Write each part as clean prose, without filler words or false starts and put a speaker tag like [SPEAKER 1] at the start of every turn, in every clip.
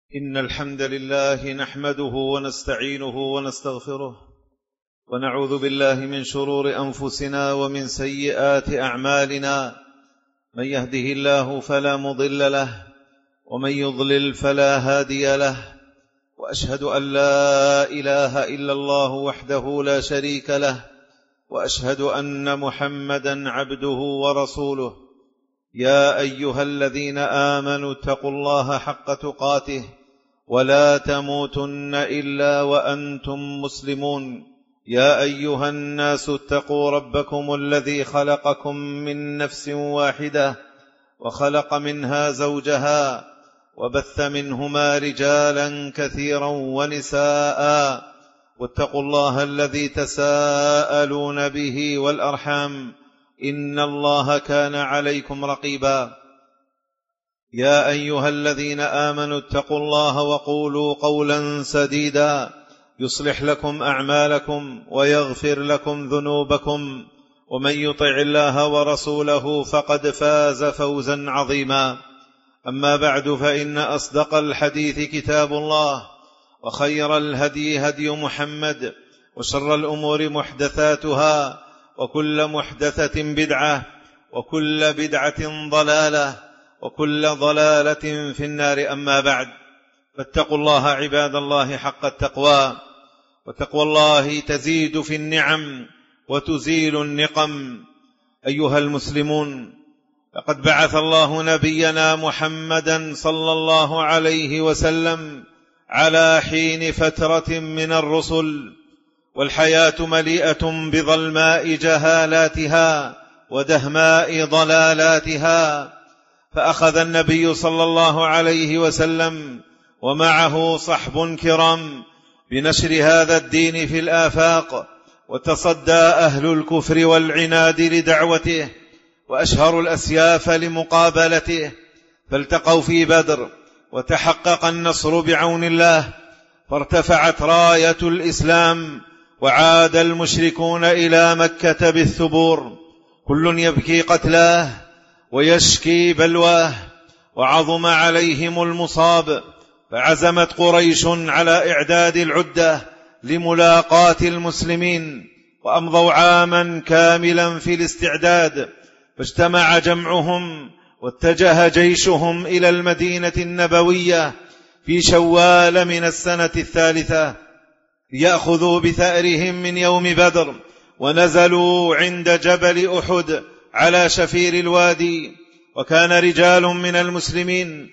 [SPEAKER 1] إن الحمد لله نحمده ونستعينه ونستغفره ونعوذ بالله من شرور أنفسنا ومن سيئات أعمالنا. من يهده الله فلا مضل له ومن يضلل فلا هادي له، وأشهد أن لا إله إلا الله وحده لا شريك له، وأشهد أن محمدا عبده ورسوله. يا أيها الذين آمنوا اتقوا الله حق تقاته ولا تموتن إلا وأنتم مسلمون. يا أيها الناس اتقوا ربكم الذي خلقكم من نفس واحدة وخلق منها زوجها وبث منهما رجالا كثيرا ونساء، واتقوا الله الذي تساءلون به والأرحام إن الله كان عليكم رقيبا. يا أيها الذين آمنوا اتقوا الله وقولوا قولا سديدا يصلح لكم أعمالكم ويغفر لكم ذنوبكم، ومن يطع الله ورسوله فقد فاز فوزا عظيما. أما بعد، فإن أصدق الحديث كتاب الله، وخير الهدي هدي محمد، وشر الأمور محدثاتها، وكل محدثة بدعة، وكل بدعة ضلالة، وكل ضلالة في النار. أما بعد، فاتقوا الله عباد الله حق التقوى، وتقوى الله تزيد في النعم وتزيل النقم. أيها المسلمون، لقد بعث الله نبينا محمدا صلى الله عليه وسلم على حين فترة من الرسل، والحياة مليئة بظلماء جهالاتها ودهماء ضلالاتها، فأخذ النبي صلى الله عليه وسلم ومعه صحب كرام بنشر هذا الدين في الآفاق، وتصدى أهل الكفر والعناد لدعوته، وأشهروا الأسياف لمقابلته، فالتقوا في بدر وتحقق النصر بعون الله، فارتفعت راية الإسلام، وعاد المشركون إلى مكة بالثبور، كل يبكي قتلاه ويشكي بلواه، وعظم عليهم المصاب، فعزمت قريش على إعداد العدة لملاقاة المسلمين، وأمضوا عاما كاملا في الاستعداد، فاجتمع جمعهم واتجه جيشهم إلى المدينة النبوية في شوال من السنة الثالثة ليأخذوا بثأرهم من يوم بدر، ونزلوا عند جبل أحد على شفير الوادي. وكان رجال من المسلمين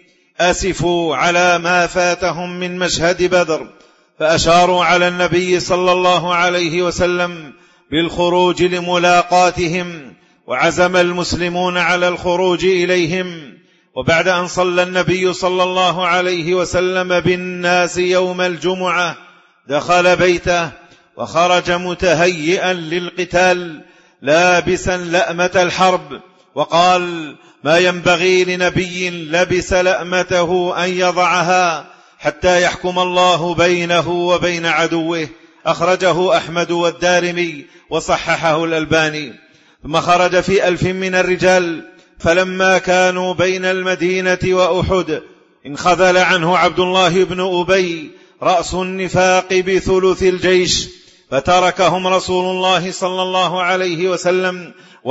[SPEAKER 1] أسفوا على ما فاتهم من مشهد بدر، فأشاروا على النبي صلى الله عليه وسلم بالخروج لملاقاتهم، وعزم المسلمون على الخروج إليهم. وبعد أن صلى النبي صلى الله عليه وسلم بالناس يوم الجمعة، دخل بيته وخرج متهيئا للقتال لابسا لأمة الحرب، وقال: ما ينبغي لنبي لبس لأمته أن يضعها حتى يحكم الله بينه وبين عدوه. أخرجه أحمد والدارمي وصححه الألباني. ثم خرج في 1000 من الرجال، فلما كانوا بين المدينة وأحد انخذل عنه عبد الله بن أبي رأس النفاق بثلث الجيش، فتركهم رسول الله صلى الله عليه وسلم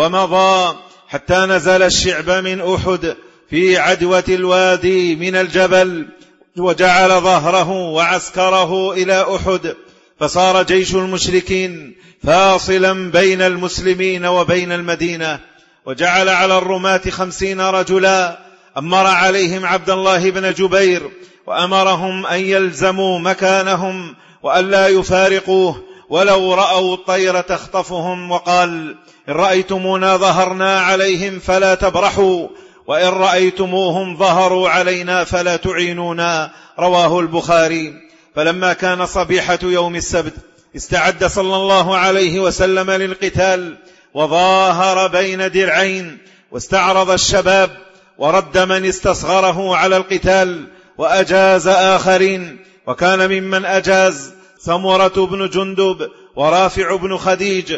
[SPEAKER 1] ومضى حتى نزل الشعب من أحد في عدوة الوادي من الجبل، وجعل ظهره وعسكره إلى أحد، فصار جيش المشركين فاصلا بين المسلمين وبين المدينة. وجعل على الرماة 50 رجلا، أمر عليهم عبد الله بن جبير، وأمرهم أن يلزموا مكانهم وألا يفارقوه ولو رأوا الطير تخطفهم، وقال: إن رأيتمونا ظهرنا عليهم فلا تبرحوا، وإن رأيتموهم ظهروا علينا فلا تعينونا. رواه البخاري. فلما كان صبيحة يوم السبت استعد صلى الله عليه وسلم للقتال، وظاهر بين درعين، واستعرض الشباب، ورد من استصغره على القتال، وأجاز آخرين. وكان ممن أجاز سمرة بن جندب ورافع بن خديج،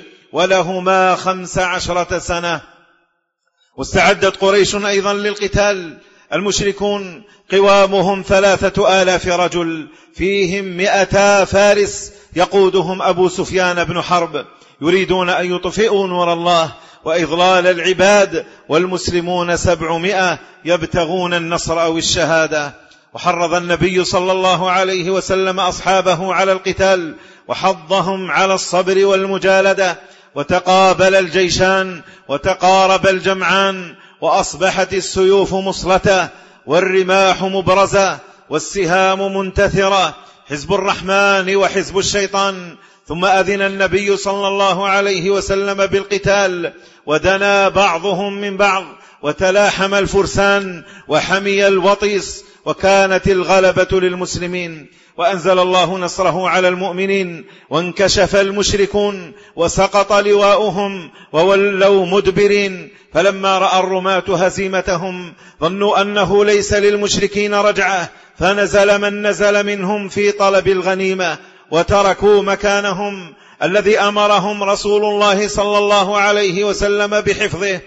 [SPEAKER 1] ولهما 15 سنة. واستعدت قريش أيضا للقتال، المشركون قوامهم 3000 رجل، فيهم 200 فارس يقودهم أبو سفيان بن حرب، يريدون أن يطفئوا نور الله وإضلال العباد، والمسلمون 700 يبتغون النصر أو الشهادة. وحرض النبي صلى الله عليه وسلم أصحابه على القتال، وحضهم على الصبر والمجالدة، وتقابل الجيشان وتقارب الجمعان، وأصبحت السيوف مصلتة والرماح مبرزة والسهام منتثرة، حزب الرحمن وحزب الشيطان. ثم أذن النبي صلى الله عليه وسلم بالقتال، ودنا بعضهم من بعض، وتلاحم الفرسان وحمي الوطيس، وكانت الغلبة للمسلمين، وأنزل الله نصره على المؤمنين، وانكشف المشركون وسقط لواؤهم وولوا مدبرين. فلما رأى الرماة هزيمتهم ظنوا أنه ليس للمشركين رجعة، فنزل من نزل منهم في طلب الغنيمة، وتركوا مكانهم الذي أمرهم رسول الله صلى الله عليه وسلم بحفظه،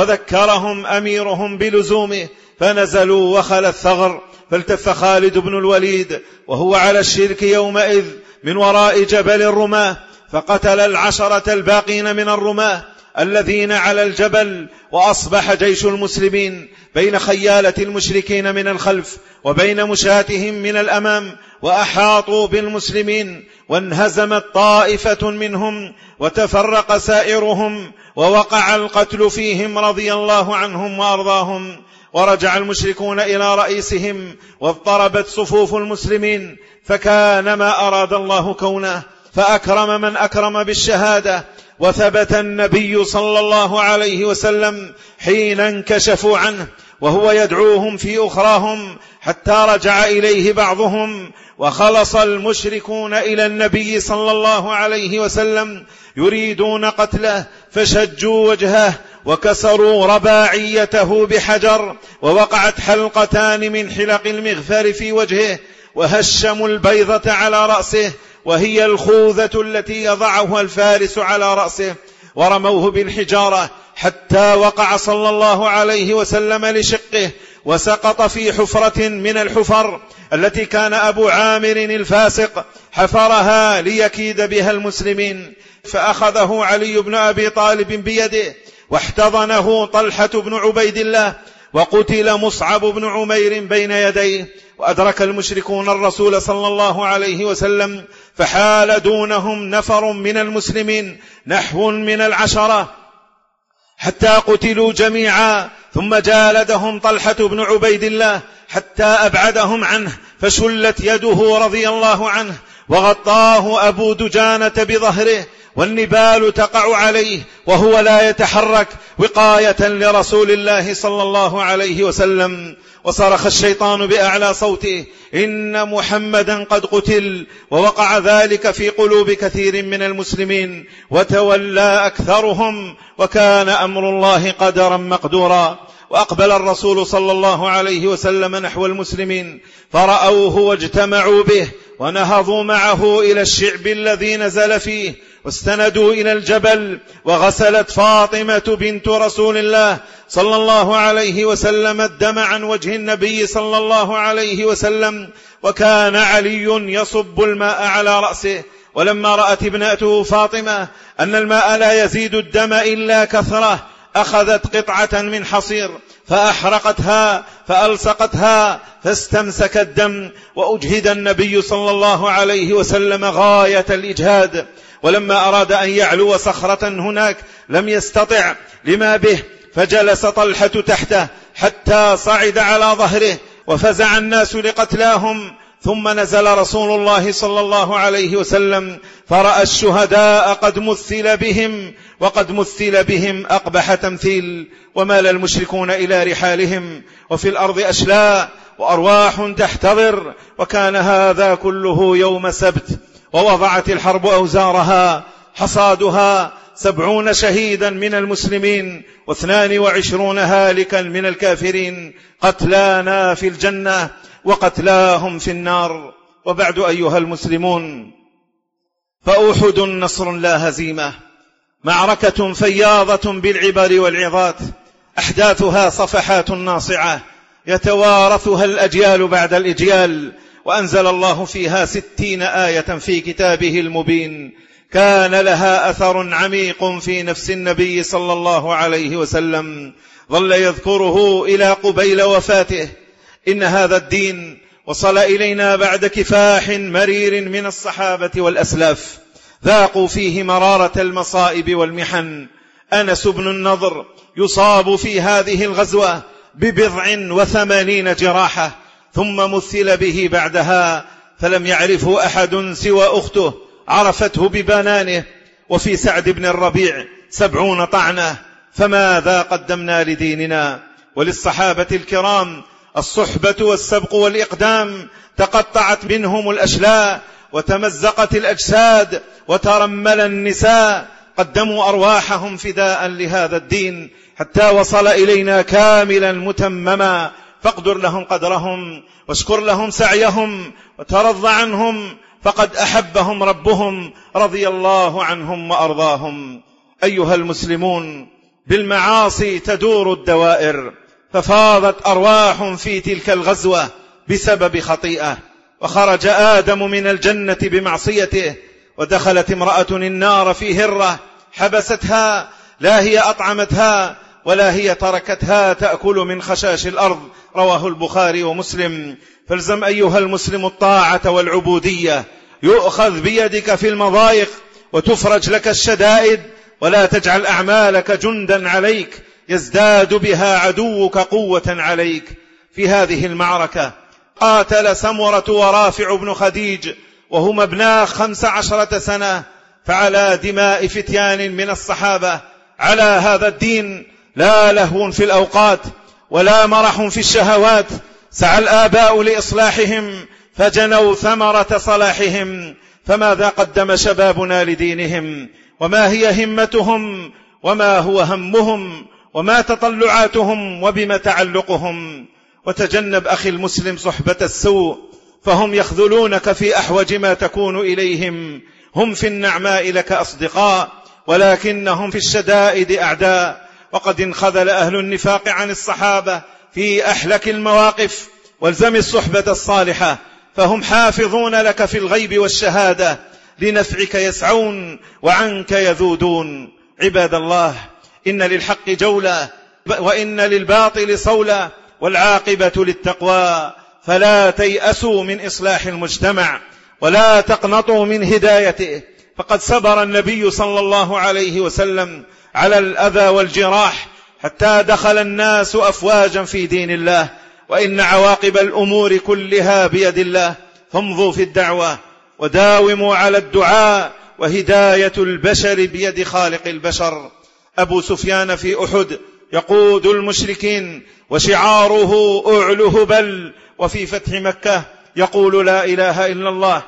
[SPEAKER 1] وذكرهم أميرهم بلزومه، فنزلوا وخلى الثغر. فالتف خالد بن الوليد وهو على الشرك يومئذ من وراء جبل الرماة، فقتل 10 الباقين من الرماة الذين على الجبل، وأصبح جيش المسلمين بين خيالة المشركين من الخلف وبين مشاتهم من الأمام، وأحاطوا بالمسلمين، وانهزمت طائفة منهم وتفرق سائرهم، ووقع القتل فيهم رضي الله عنهم وأرضاهم. ورجع المشركون إلى رئيسهم، واضطربت صفوف المسلمين، فكان ما أراد الله كونه، فأكرم من أكرم بالشهادة. وثبت النبي صلى الله عليه وسلم حين انكشفوا عنه وهو يدعوهم في أخراهم، حتى رجع إليه بعضهم، وخلص المشركون إلى النبي صلى الله عليه وسلم يريدون قتله، فشجوا وجهه وكسروا رباعيته بحجر، ووقعت حلقتان من حلق المغفر في وجهه، وهشموا البيضة على رأسه، وهي الخوذة التي يضعها الفارس على رأسه، ورموه بالحجارة حتى وقع صلى الله عليه وسلم لشقه، وسقط في حفرة من الحفر التي كان أبو عامر الفاسق حفرها ليكيد بها المسلمين. فأخذه علي بن أبي طالب بيده، واحتضنه طلحة بن عبيد الله، وقتل مصعب بن عمير بين يديه. وأدرك المشركون الرسول صلى الله عليه وسلم، فحال دونهم نفر من المسلمين نحو من 10 حتى قتلوا جميعا، ثم جالدهم طلحة بن عبيد الله حتى أبعدهم عنه، فشلت يده رضي الله عنه، وغطاه أبو دجانة بظهره، والنبال تقع عليه وهو لا يتحرك، وقاية لرسول الله صلى الله عليه وسلم. وصرخ الشيطان بأعلى صوته: إن محمدا قد قتل. ووقع ذلك في قلوب كثير من المسلمين، وتولى أكثرهم، وكان أمر الله قدرا مقدورا. وأقبل الرسول صلى الله عليه وسلم نحو المسلمين، فرأوه واجتمعوا به، ونهضوا معه إلى الشعب الذي نزل فيه، واستندوا إلى الجبل. وغسلت فاطمة بنت رسول الله صلى الله عليه وسلم الدم عن وجه النبي صلى الله عليه وسلم، وكان علي يصب الماء على رأسه. ولما رأت ابنته فاطمة أن الماء لا يزيد الدم إلا كثرة، أخذت قطعة من حصير فأحرقتها فألصقتها، فاستمسك الدم، وأجهد النبي صلى الله عليه وسلم غاية الإجهاد. ولما أراد أن يعلو صخرة هناك لم يستطع لما به، فجلس طلحة تحته حتى صعد على ظهره، وفزع الناس لقتلاهم. ثم نزل رسول الله صلى الله عليه وسلم، فرأى الشهداء قد مثل بهم، وقد مثل بهم أقبح تمثيل. ومال المشركون إلى رحالهم، وفي الأرض أشلاء وأرواح تحتضر. وكان هذا كله يوم سبت، ووضعت الحرب أوزارها، حصادها 70 شهيدا من المسلمين، و22 هالكا من الكافرين، قتلانا في الجنة وقتلاهم في النار. وبعد أيها المسلمون، فأحد نصر لا هزيمة، معركة فياضة بالعبر والعظات، أحداثها صفحات ناصعة يتوارثها الأجيال بعد الأجيال، وأنزل الله فيها 60 آية في كتابه المبين كان لها أثر عميق في نفس النبي صلى الله عليه وسلم، ظل يذكره إلى قبيل وفاته. إن هذا الدين وصل إلينا بعد كفاح مرير من الصحابة والأسلاف ذاقوا فيه مرارة المصائب والمحن. أنس بن النضر يصاب في هذه الغزوة ب80 جراحة، ثم مثل به بعدها، فلم يعرفه أحد سوى أخته عرفته ببنانه. وفي سعد بن الربيع 70 طعنة. فماذا قدمنا لديننا؟ وللصحابة الكرام الصحبة والسبق والإقدام، تقطعت منهم الأشلاء وتمزقت الأجساد وترمل النساء، قدموا أرواحهم فداء لهذا الدين حتى وصل إلينا كاملا متمما. فاقدر لهم قدرهم واشكر لهم سعيهم وترض عنهم، فقد أحبهم ربهم رضي الله عنهم وأرضاهم. أيها المسلمون، بالمعاصي تدور الدوائر، ففاضت أرواح في تلك الغزوة بسبب خطيئة، وخرج آدم من الجنة بمعصيته، ودخلت امرأة النار في هرة حبستها، لا هي أطعمتها ولا هي تركتها تأكل من خشاش الأرض. رواه البخاري ومسلم. فالزم أيها المسلم الطاعة والعبودية، يؤخذ بيدك في المضايق وتفرج لك الشدائد، ولا تجعل أعمالك جندا عليك يزداد بها عدوك قوة عليك. في هذه المعركة قاتل سمرة ورافع بن خديج وهما ابنا 15 سنة، فعلى دماء فتيان من الصحابة على هذا الدين لا لهو في الأوقات ولا مرح في الشهوات. سعى الآباء لإصلاحهم فجنوا ثمرة صلاحهم. فماذا قدم شبابنا لدينهم؟ وما هي همتهم؟ وما هو همهم؟ وما تطلعاتهم؟ وبما تعلقهم؟ وتجنب أخي المسلم صحبة السوء، فهم يخذلونك في أحوج ما تكون إليهم. هم في النعماء لك أصدقاء، ولكنهم في الشدائد أعداء. وقد انخذل أهل النفاق عن الصحابة في أحلك المواقف. والزم الصحبة الصالحة، فهم حافظون لك في الغيب والشهادة، لنفعك يسعون وعنك يذودون. عباد الله، إن للحق جولة وإن للباطل صولة، والعاقبة للتقوى. فلا تيأسوا من إصلاح المجتمع ولا تقنطوا من هدايته، فقد صبر النبي صلى الله عليه وسلم على الأذى والجراح حتى دخل الناس أفواجا في دين الله. وإن عواقب الأمور كلها بيد الله، فامضوا في الدعوة وداوموا على الدعاء، وهداية البشر بيد خالق البشر. أبو سفيان في أحد يقود المشركين وشعاره أعله بل، وفي فتح مكة يقول لا إله إلا الله.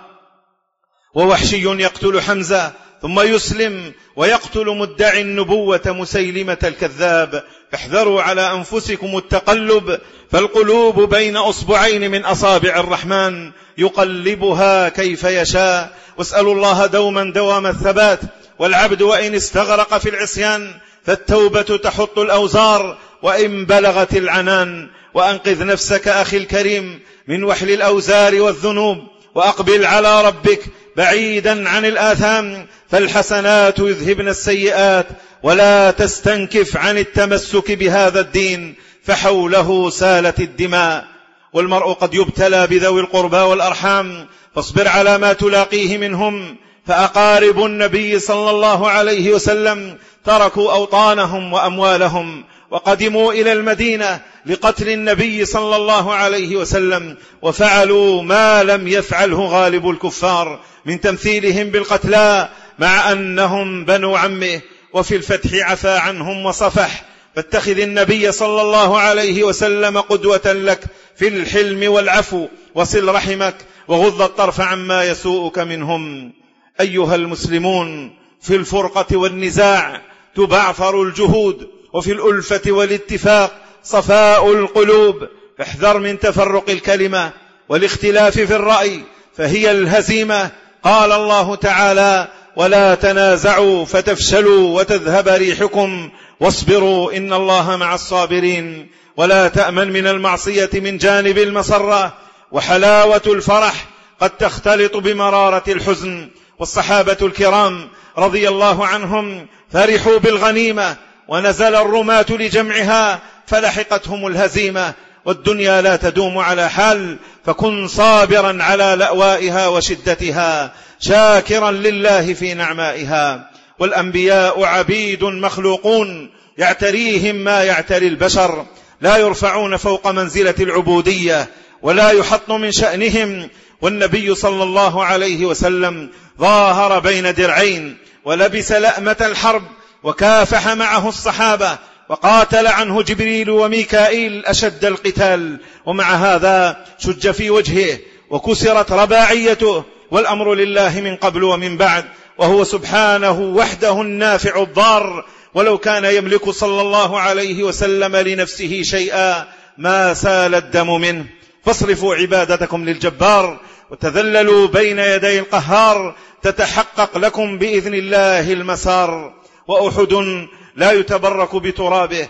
[SPEAKER 1] ووحشي يقتل حمزة ثم يسلم ويقتل مدعي النبوة مسيلمة الكذاب. احذروا على أنفسكم التقلب، فالقلوب بين أصبعين من أصابع الرحمن يقلبها كيف يشاء. واسألوا الله دوما دوام الثبات. والعبد وإن استغرق في العصيان فالتوبة تحط الأوزار وإن بلغت العنان. وأنقذ نفسك أخي الكريم من وحل الأوزار والذنوب، وأقبل على ربك بعيدا عن الآثام، فالحسنات يذهبن السيئات. ولا تستنكف عن التمسك بهذا الدين، فحوله سالت الدماء. والمرء قد يبتلى بذوي القربى والأرحام، فاصبر على ما تلاقيه منهم. فأقارب النبي صلى الله عليه وسلم تركوا أوطانهم وأموالهم وقدموا إلى المدينة لقتل النبي صلى الله عليه وسلم، وفعلوا ما لم يفعله غالب الكفار من تمثيلهم بالقتلى، مع أنهم بنو عمه. وفي الفتح عفى عنهم وصفح. فاتخذ النبي صلى الله عليه وسلم قدوة لك في الحلم والعفو، وصل رحمك، وغض الطرف عما يسوءك منهم. أيها المسلمون، في الفرقة والنزاع تبعثر الجهود، وفي الألفة والاتفاق صفاء القلوب. فاحذر من تفرق الكلمة والاختلاف في الرأي، فهي الهزيمة. قال الله تعالى: ولا تنازعوا فتفشلوا وتذهب ريحكم واصبروا إن الله مع الصابرين. ولا تأمن من المعصية من جانب المسرة، وحلاوة الفرح قد تختلط بمرارة الحزن. والصحابة الكرام رضي الله عنهم فرحوا بالغنيمة، ونزل الرماة لجمعها فلحقتهم الهزيمة. والدنيا لا تدوم على حال، فكن صابرا على لأوائها وشدتها، شاكرا لله في نعمائها. والأنبياء عبيد مخلوقون يعتريهم ما يعتري البشر، لا يرفعون فوق منزلة العبودية ولا يحط من شأنهم. والنبي صلى الله عليه وسلم ظاهر بين درعين، ولبس لأمة الحرب، وكافح معه الصحابة، وقاتل عنه جبريل وميكائيل أشد القتال، ومع هذا شج في وجهه وكسرت رباعيته. والأمر لله من قبل ومن بعد، وهو سبحانه وحده النافع الضار. ولو كان يملك صلى الله عليه وسلم لنفسه شيئا ما سال الدم منه. فاصرفوا عبادتكم للجبار، وتذللوا بين يدي القهار، تتحقق لكم بإذن الله المسار. وأحد لا يتبرك بترابه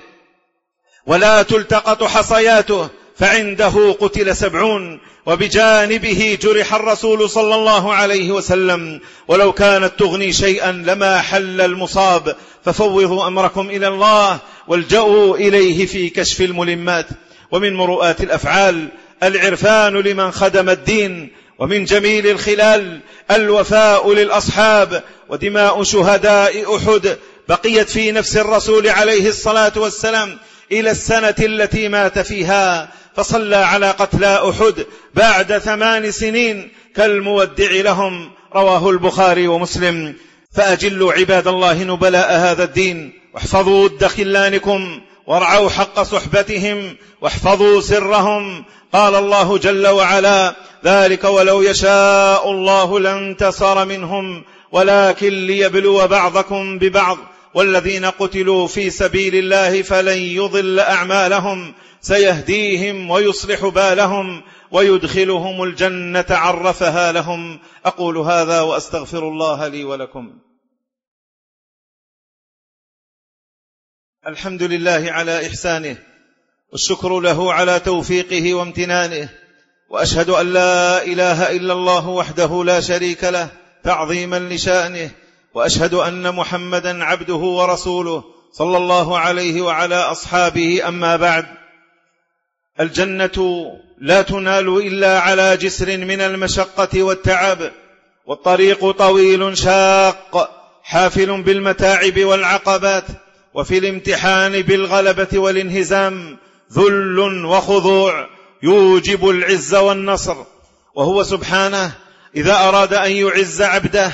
[SPEAKER 1] ولا تلتقط حصياته، فعنده قتل 70، وبجانبه جرح الرسول صلى الله عليه وسلم. ولو كانت تغني شيئا لما حل المصاب، ففوضوا أمركم إلى الله، والجأوا إليه في كشف الملمات. ومن مروءات الأفعال العرفان لمن خدم الدين، ومن جميل الخلال الوفاء للأصحاب. ودماء شهداء أحد بقيت في نفس الرسول عليه الصلاة والسلام إلى السنة التي مات فيها، فصلى على قتلى أحد بعد 8 سنين كالمودع لهم. رواه البخاري ومسلم. فأجلوا عباد الله نبلاء هذا الدين، واحفظوا ود خلانكم، وارعوا حق صحبتهم، واحفظوا سرهم. قال الله جل وعلا: ذلك ولو يشاء الله لانتصر منهم، ولكن ليبلو بعضكم ببعض، والذين قتلوا في سبيل الله فلن يضل أعمالهم، سيهديهم ويصلح بالهم، ويدخلهم الجنة عرفها لهم. أقول هذا وأستغفر الله لي ولكم. الحمد لله على إحسانه، والشكر له على توفيقه وامتنانه، وأشهد أن لا إله إلا الله وحده لا شريك له تعظيما لشأنه، وأشهد أن محمدا عبده ورسوله صلى الله عليه وعلى أصحابه. أما بعد، الجنة لا تنال إلا على جسر من المشقة والتعب، والطريق طويل شاق حافل بالمتاعب والعقبات، وفي الامتحان بالغلبة والانهزام ذل وخضوع يوجب العز والنصر. وهو سبحانه إذا أراد أن يعز عبده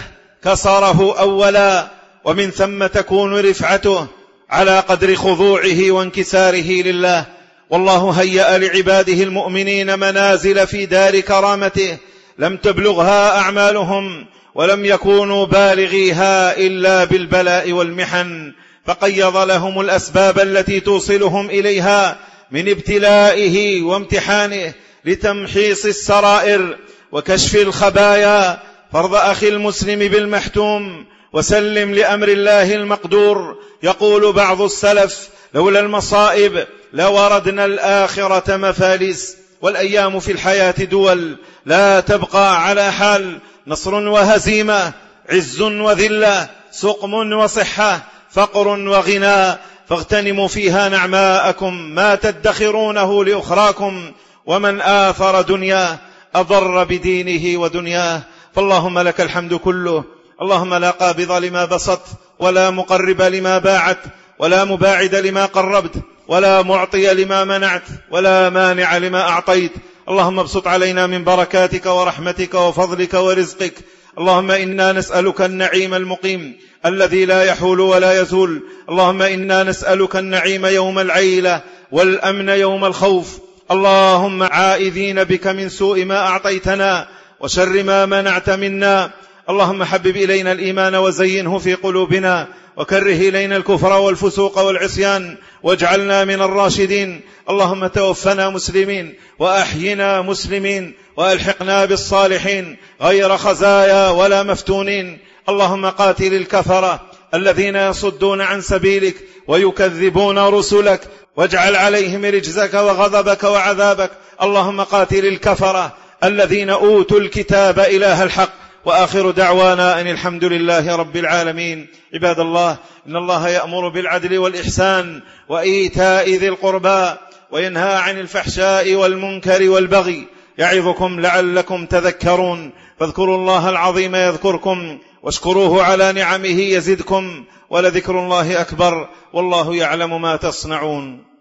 [SPEAKER 1] كسره أولا، ومن ثم تكون رفعته على قدر خضوعه وانكساره لله. والله هيأ لعباده المؤمنين منازل في دار كرامته لم تبلغها أعمالهم، ولم يكونوا بالغيها إلا بالبلاء والمحن، فقيض لهم الأسباب التي توصلهم إليها من ابتلائه وامتحانه لتمحيص السرائر وكشف الخبايا. فرض أخي المسلم بالمحتوم، وسلم لأمر الله المقدور. يقول بعض السلف: لولا المصائب لوردنا الآخرة مفاليس. والأيام في الحياة دول لا تبقى على حال، نصر وهزيمة، عز وذلة، سقم وصحة، فقر وغنى، فاغتنموا فيها نعماءكم ما تدخرونه لأخراكم. ومن آثر دنياه أضر بدينه ودنياه. فاللهم لك الحمد كله، اللهم لا قابض لما بسط، ولا مقرب لما باعت، ولا مباعد لما قربت، ولا معطي لما منعت، ولا مانع لما أعطيت. اللهم ابسط علينا من بركاتك ورحمتك وفضلك ورزقك. اللهم إنا نسألك النعيم المقيم الذي لا يحول ولا يزول. اللهم إنا نسألك النعيم يوم العيلة، والأمن يوم الخوف. اللهم عائذين بك من سوء ما أعطيتنا وشر ما منعت منا. اللهم حبب إلينا الإيمان وزينه في قلوبنا، وكره إلينا الكفر والفسوق والعصيان، واجعلنا من الراشدين. اللهم توفنا مسلمين، وأحينا مسلمين، وألحقنا بالصالحين غير خزايا ولا مفتونين. اللهم قاتل الكفرة الذين يصدون عن سبيلك ويكذبون رسلك، واجعل عليهم رجزك وغضبك وعذابك. اللهم قاتل الكفرة الذين أوتوا الكتاب إله الحق. وآخر دعوانا أن الحمد لله رب العالمين. عباد الله، إن الله يأمر بالعدل والإحسان وإيتاء ذي القربى وينهى عن الفحشاء والمنكر والبغي، يعظكم لعلكم تذكرون. فاذكروا الله العظيم يذكركم، واشكروه على نعمه يزدكم، ولذكر الله أكبر، والله يعلم ما تصنعون.